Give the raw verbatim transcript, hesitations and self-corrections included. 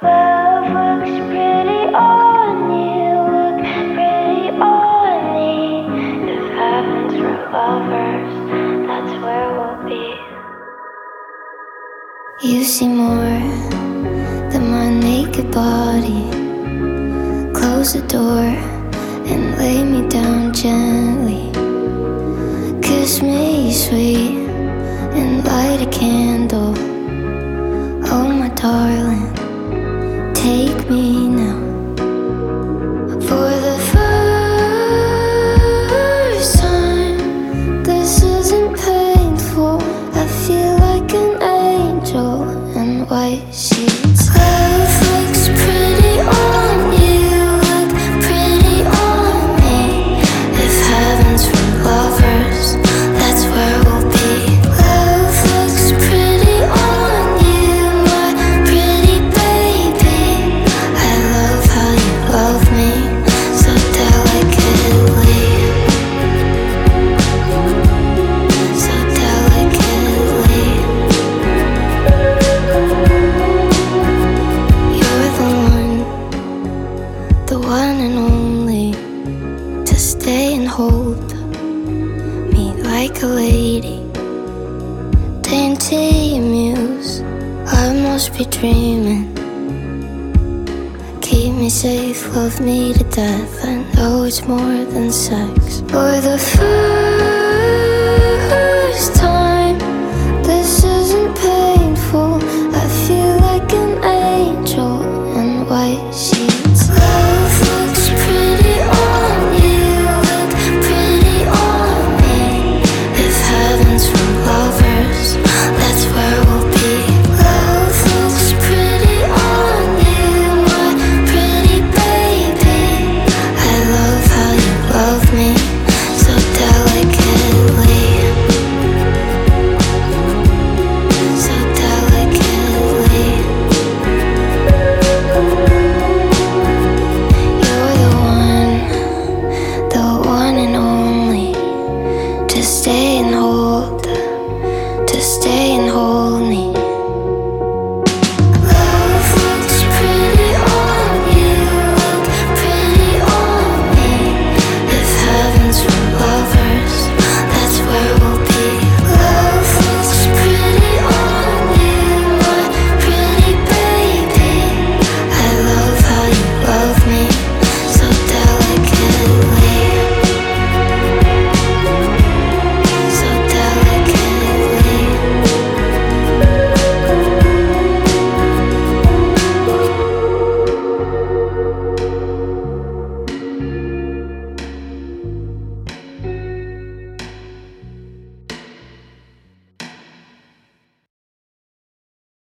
Love looks pretty on you, look pretty on me. If heaven's for lovers, that's where we'll be. You see more than my naked body. Close the door and lay me down gently. Kiss me sweet and light a candle. Oh my darling, take me now. For the first time, this isn't painful. I feel like an angel in white sheets. Love looks pretty on you, look pretty on me. If heaven's for lovers, that's where we'll be. Love looks pretty on you, my pretty baby. I love how you love me so delicately, so delicately. You're the one, the one and only, to stay and hold me like a lady. Dainty muse, I must be dreaming. Keep me safe, love me to death. I know it's more than sex. For the first time,